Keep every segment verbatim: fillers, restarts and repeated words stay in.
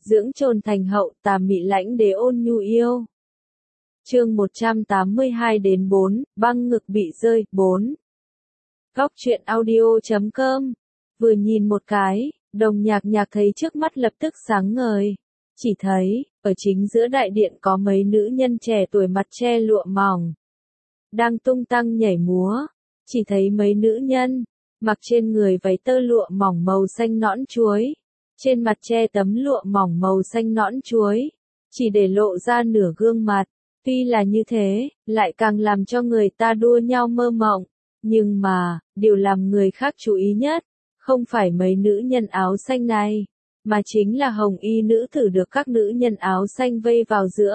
dưỡng trồn thành hậu, tà mị lãnh đế ôn nhu yêu. Chương một trăm tám mươi hai đến bốn, băng ngực bị rơi, bốn. Góc truyện audio chấm com. Vừa nhìn một cái, Đồng Nhạc Nhạc thấy trước mắt lập tức sáng ngời. Chỉ thấy, ở chính giữa đại điện có mấy nữ nhân trẻ tuổi mặt che lụa mỏng, đang tung tăng nhảy múa. Chỉ thấy mấy nữ nhân, mặc trên người váy tơ lụa mỏng màu xanh nõn chuối, trên mặt che tấm lụa mỏng màu xanh nõn chuối, chỉ để lộ ra nửa gương mặt. Tuy là như thế, lại càng làm cho người ta đua nhau mơ mộng. Nhưng mà, điều làm người khác chú ý nhất, không phải mấy nữ nhân áo xanh này, mà chính là hồng y nữ tử được các nữ nhân áo xanh vây vào giữa.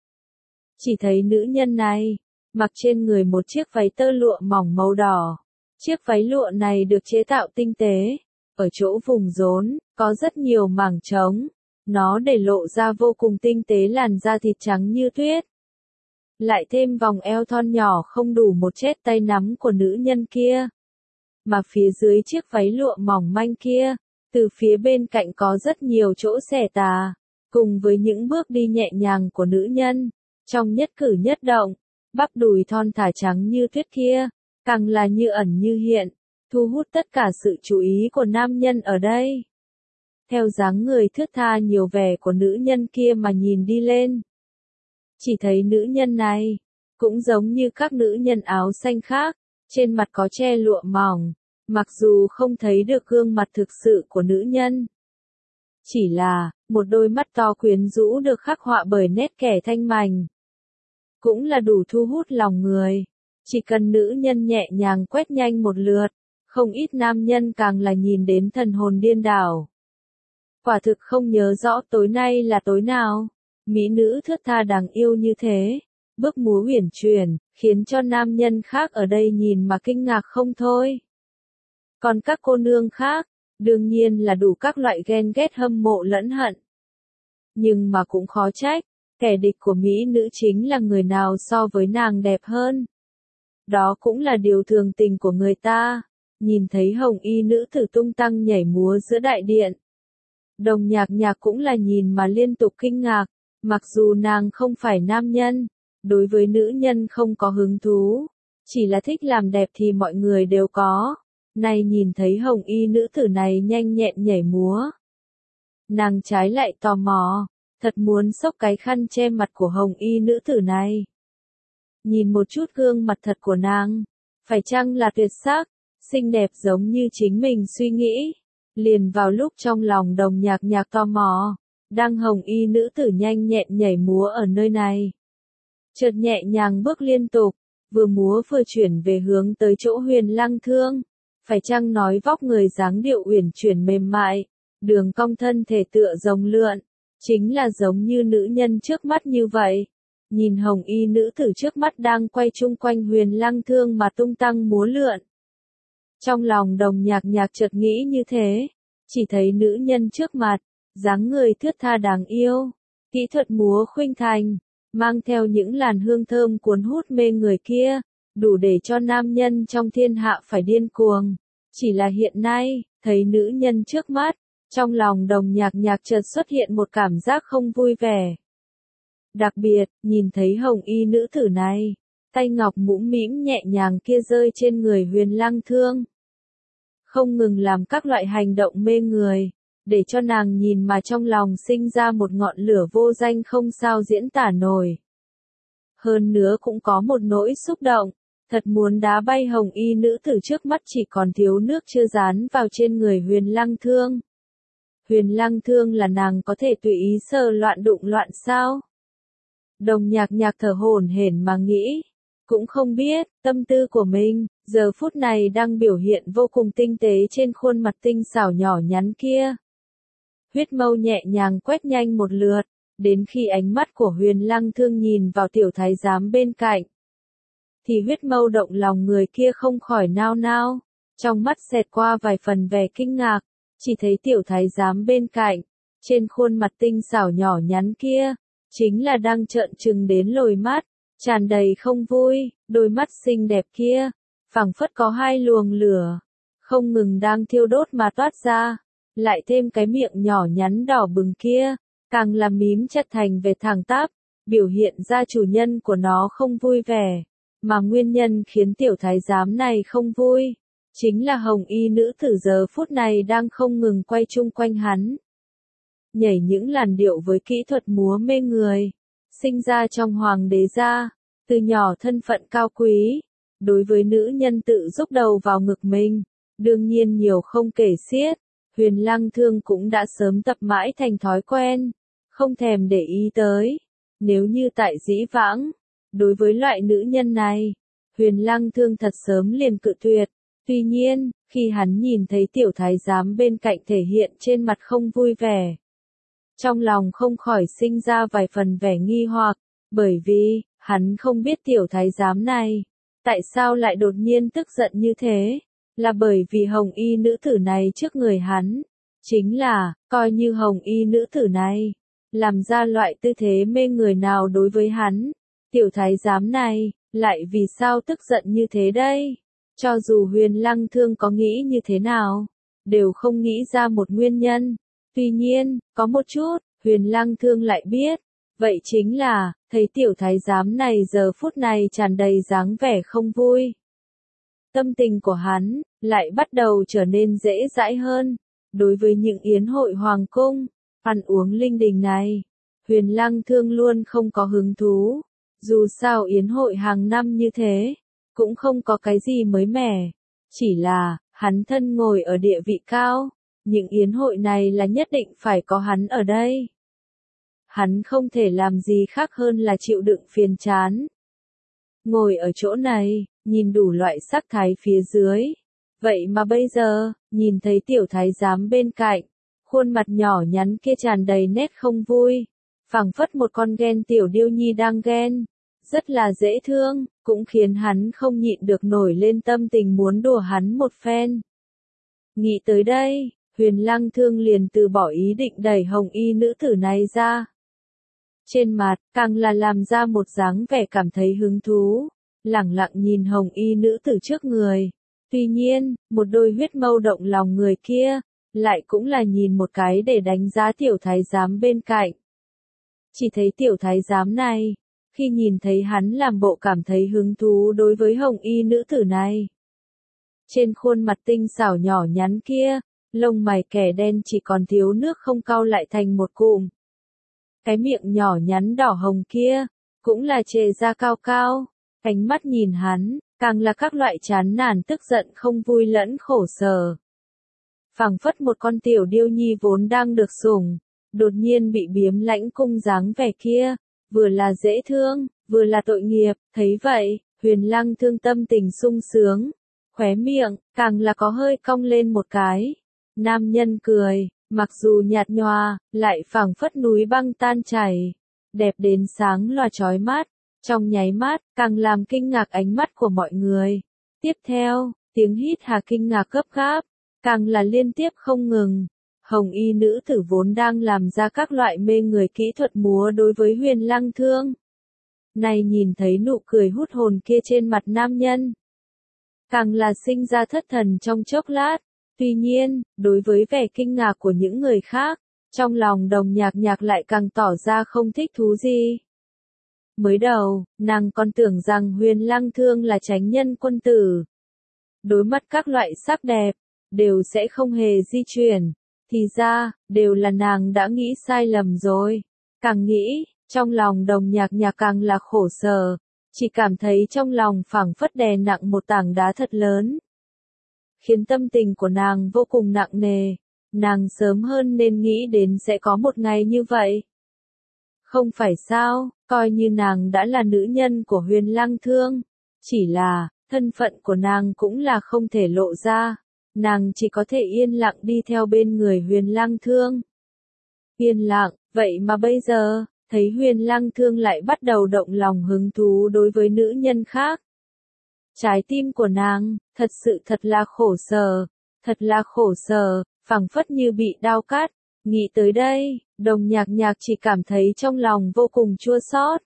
Chỉ thấy nữ nhân này, mặc trên người một chiếc váy tơ lụa mỏng màu đỏ. Chiếc váy lụa này được chế tạo tinh tế, ở chỗ vùng rốn, có rất nhiều mảng trống, nó để lộ ra vô cùng tinh tế làn da thịt trắng như tuyết. Lại thêm vòng eo thon nhỏ không đủ một chết tay nắm của nữ nhân kia. Mà phía dưới chiếc váy lụa mỏng manh kia, từ phía bên cạnh có rất nhiều chỗ xẻ tà, cùng với những bước đi nhẹ nhàng của nữ nhân, trong nhất cử nhất động, bắp đùi thon thả trắng như tuyết kia, càng là như ẩn như hiện, thu hút tất cả sự chú ý của nam nhân ở đây. Theo dáng người thướt tha nhiều vẻ của nữ nhân kia mà nhìn đi lên, chỉ thấy nữ nhân này, cũng giống như các nữ nhân áo xanh khác, trên mặt có che lụa mỏng, mặc dù không thấy được gương mặt thực sự của nữ nhân. Chỉ là, một đôi mắt to quyến rũ được khắc họa bởi nét kẻ thanh mảnh, cũng là đủ thu hút lòng người. Chỉ cần nữ nhân nhẹ nhàng quét nhanh một lượt, không ít nam nhân càng là nhìn đến thần hồn điên đảo. Quả thực không nhớ rõ tối nay là tối nào. Mỹ nữ thướt tha đáng yêu như thế, bước múa uyển chuyển, khiến cho nam nhân khác ở đây nhìn mà kinh ngạc không thôi. Còn các cô nương khác, đương nhiên là đủ các loại ghen ghét hâm mộ lẫn hận. Nhưng mà cũng khó trách, kẻ địch của Mỹ nữ chính là người nào so với nàng đẹp hơn. Đó cũng là điều thường tình của người ta. Nhìn thấy hồng y nữ tử tung tăng nhảy múa giữa đại điện, Đồng Nhạc Nhạc cũng là nhìn mà liên tục kinh ngạc. Mặc dù nàng không phải nam nhân, đối với nữ nhân không có hứng thú, chỉ là thích làm đẹp thì mọi người đều có. Này nhìn thấy hồng y nữ tử này nhanh nhẹn nhảy múa, nàng trái lại tò mò, thật muốn xốc cái khăn che mặt của hồng y nữ tử này. Nhìn một chút gương mặt thật của nàng, phải chăng là tuyệt sắc, xinh đẹp giống như chính mình suy nghĩ. Liền vào lúc trong lòng Đồng Nhạc Nhạc tò mò, đang hồng y nữ tử nhanh nhẹn nhảy múa ở nơi này. Chợt nhẹ nhàng bước liên tục, vừa múa vừa chuyển về hướng tới chỗ Huyền Lăng Thương. Phải chăng nói vóc người dáng điệu uyển chuyển mềm mại, đường cong thân thể tựa rồng lượn, chính là giống như nữ nhân trước mắt như vậy. Nhìn hồng y nữ tử trước mắt đang quay chung quanh Huyền Lăng Thương mà tung tăng múa lượn. Trong lòng Đồng Nhạc Nhạc chợt nghĩ như thế, chỉ thấy nữ nhân trước mặt, dáng người thướt tha đáng yêu, kỹ thuật múa khuynh thành, mang theo những làn hương thơm cuốn hút mê người kia, đủ để cho nam nhân trong thiên hạ phải điên cuồng. Chỉ là hiện nay, thấy nữ nhân trước mắt, trong lòng Đồng Nhạc Nhạc chợt xuất hiện một cảm giác không vui vẻ. Đặc biệt, nhìn thấy hồng y nữ tử này, tay ngọc mũm mĩm nhẹ nhàng kia rơi trên người Huyền Lăng Thương, không ngừng làm các loại hành động mê người, để cho nàng nhìn mà trong lòng sinh ra một ngọn lửa vô danh không sao diễn tả nổi. Hơn nữa cũng có một nỗi xúc động, thật muốn đá bay hồng y nữ tử trước mắt, chỉ còn thiếu nước chưa dán vào trên người Huyền Lăng Thương. Huyền Lăng Thương là nàng có thể tùy ý sờ loạn đụng loạn sao? Đồng Nhạc Nhạc thở hổn hển mà nghĩ, cũng không biết, tâm tư của mình, giờ phút này đang biểu hiện vô cùng tinh tế trên khuôn mặt tinh xảo nhỏ nhắn kia. Huyết mâu nhẹ nhàng quét nhanh một lượt, đến khi ánh mắt của Huyền Lăng Thương nhìn vào tiểu thái giám bên cạnh, thì huyết mâu động lòng người kia không khỏi nao nao, trong mắt xẹt qua vài phần vẻ kinh ngạc, chỉ thấy tiểu thái giám bên cạnh, trên khuôn mặt tinh xảo nhỏ nhắn kia, chính là đang trợn trừng đến lồi mắt, tràn đầy không vui, đôi mắt xinh đẹp kia, phảng phất có hai luồng lửa, không ngừng đang thiêu đốt mà toát ra, lại thêm cái miệng nhỏ nhắn đỏ bừng kia, càng là mím chặt thành vệt thẳng tắp, biểu hiện ra chủ nhân của nó không vui vẻ. Mà nguyên nhân khiến tiểu thái giám này không vui, chính là hồng y nữ tử giờ phút này đang không ngừng quay chung quanh hắn. Nhảy những làn điệu với kỹ thuật múa mê người, sinh ra trong hoàng đế gia, từ nhỏ thân phận cao quý, đối với nữ nhân tự rúc đầu vào ngực mình, đương nhiên nhiều không kể xiết, Huyền Lăng Thương cũng đã sớm tập mãi thành thói quen, không thèm để ý tới. Nếu như tại dĩ vãng, đối với loại nữ nhân này, Huyền Lăng Thương thật sớm liền cự tuyệt. Tuy nhiên, khi hắn nhìn thấy tiểu thái giám bên cạnh thể hiện trên mặt không vui vẻ, trong lòng không khỏi sinh ra vài phần vẻ nghi hoặc, bởi vì, hắn không biết tiểu thái giám này, tại sao lại đột nhiên tức giận như thế, là bởi vì hồng y nữ tử này trước người hắn, chính là, coi như hồng y nữ tử này, làm ra loại tư thế mê người nào đối với hắn, tiểu thái giám này, lại vì sao tức giận như thế đây? Cho dù Huyền Lăng Thương có nghĩ như thế nào, đều không nghĩ ra một nguyên nhân. Tuy nhiên, có một chút, Huyền Lăng Thương lại biết, vậy chính là, thấy tiểu thái giám này giờ phút này tràn đầy dáng vẻ không vui. Tâm tình của hắn, lại bắt đầu trở nên dễ dãi hơn. Đối với những yến hội hoàng cung, ăn uống linh đình này, Huyền Lăng Thương luôn không có hứng thú. Dù sao yến hội hàng năm như thế, cũng không có cái gì mới mẻ. Chỉ là, hắn thân ngồi ở địa vị cao, những yến hội này là nhất định phải có hắn ở đây. Hắn không thể làm gì khác hơn là chịu đựng phiền chán. Ngồi ở chỗ này, nhìn đủ loại sắc thái phía dưới. Vậy mà bây giờ, nhìn thấy tiểu thái giám bên cạnh, khuôn mặt nhỏ nhắn kia tràn đầy nét không vui, phảng phất một con ghen tiểu điêu nhi đang ghen, rất là dễ thương, cũng khiến hắn không nhịn được nổi lên tâm tình muốn đùa hắn một phen. Nghĩ tới đây, Huyền Lăng Thương liền từ bỏ ý định đẩy hồng y nữ tử này ra. Trên mặt, càng là làm ra một dáng vẻ cảm thấy hứng thú, lẳng lặng nhìn hồng y nữ tử trước người. Tuy nhiên, một đôi huyết mâu động lòng người kia, lại cũng là nhìn một cái để đánh giá tiểu thái giám bên cạnh. Chỉ thấy tiểu thái giám này, khi nhìn thấy hắn làm bộ cảm thấy hứng thú đối với hồng y nữ tử này. Trên khuôn mặt tinh xảo nhỏ nhắn kia, lông mày kẻ đen chỉ còn thiếu nước không cau lại thành một cụm. Cái miệng nhỏ nhắn đỏ hồng kia, cũng là chề ra cao cao, ánh mắt nhìn hắn, càng là các loại chán nản tức giận không vui lẫn khổ sở. Phảng phất một con tiểu điêu nhi vốn đang được sủng, đột nhiên bị biếm lãnh cung dáng vẻ kia, vừa là dễ thương, vừa là tội nghiệp, thấy vậy, Huyền Lăng Thương tâm tình sung sướng, khóe miệng, càng là có hơi cong lên một cái. Nam nhân cười, mặc dù nhạt nhòa, lại phảng phất núi băng tan chảy, đẹp đến sáng loa chói mắt, trong nháy mắt, càng làm kinh ngạc ánh mắt của mọi người. Tiếp theo, tiếng hít hà kinh ngạc gấp gáp, càng là liên tiếp không ngừng. Hồng y nữ tử vốn đang làm ra các loại mê người kỹ thuật múa đối với Huyền Lăng Thương. Này nhìn thấy nụ cười hút hồn kia trên mặt nam nhân, càng là sinh ra thất thần trong chốc lát. Tuy nhiên, đối với vẻ kinh ngạc của những người khác, trong lòng Đồng Nhạc Nhạc lại càng tỏ ra không thích thú gì. Mới đầu, nàng còn tưởng rằng Huyền Lăng Thương là chánh nhân quân tử. Đối mặt các loại sắc đẹp, đều sẽ không hề di chuyển. Thì ra, đều là nàng đã nghĩ sai lầm rồi. Càng nghĩ, trong lòng Đồng Nhạc Nhạc càng là khổ sở. Chỉ cảm thấy trong lòng phảng phất đè nặng một tảng đá thật lớn. Khiến tâm tình của nàng vô cùng nặng nề. Nàng sớm hơn nên nghĩ đến sẽ có một ngày như vậy. Không phải sao, coi như nàng đã là nữ nhân của Huyền Lăng Thương. Chỉ là, thân phận của nàng cũng là không thể lộ ra. Nàng chỉ có thể yên lặng đi theo bên người Huyền Lăng Thương. Yên lặng, vậy mà bây giờ, thấy Huyền Lăng Thương lại bắt đầu động lòng hứng thú đối với nữ nhân khác. Trái tim của nàng, thật sự thật là khổ sở, thật là khổ sở, phảng phất như bị đao cắt. Nghĩ tới đây, Đồng Nhạc Nhạc chỉ cảm thấy trong lòng vô cùng chua xót.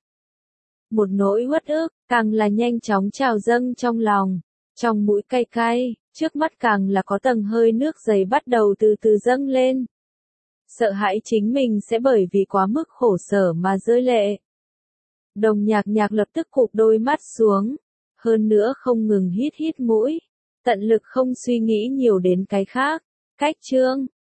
Một nỗi uất ức, càng là nhanh chóng trào dâng trong lòng, trong mũi cay cay, trước mắt càng là có tầng hơi nước dày bắt đầu từ từ dâng lên. sợ hãi chính mình sẽ bởi vì quá mức khổ sở mà rơi lệ. Đồng Nhạc Nhạc lập tức cụp đôi mắt xuống, hơn nữa không ngừng hít hít mũi, tận lực không suy nghĩ nhiều đến cái khác. Cách chương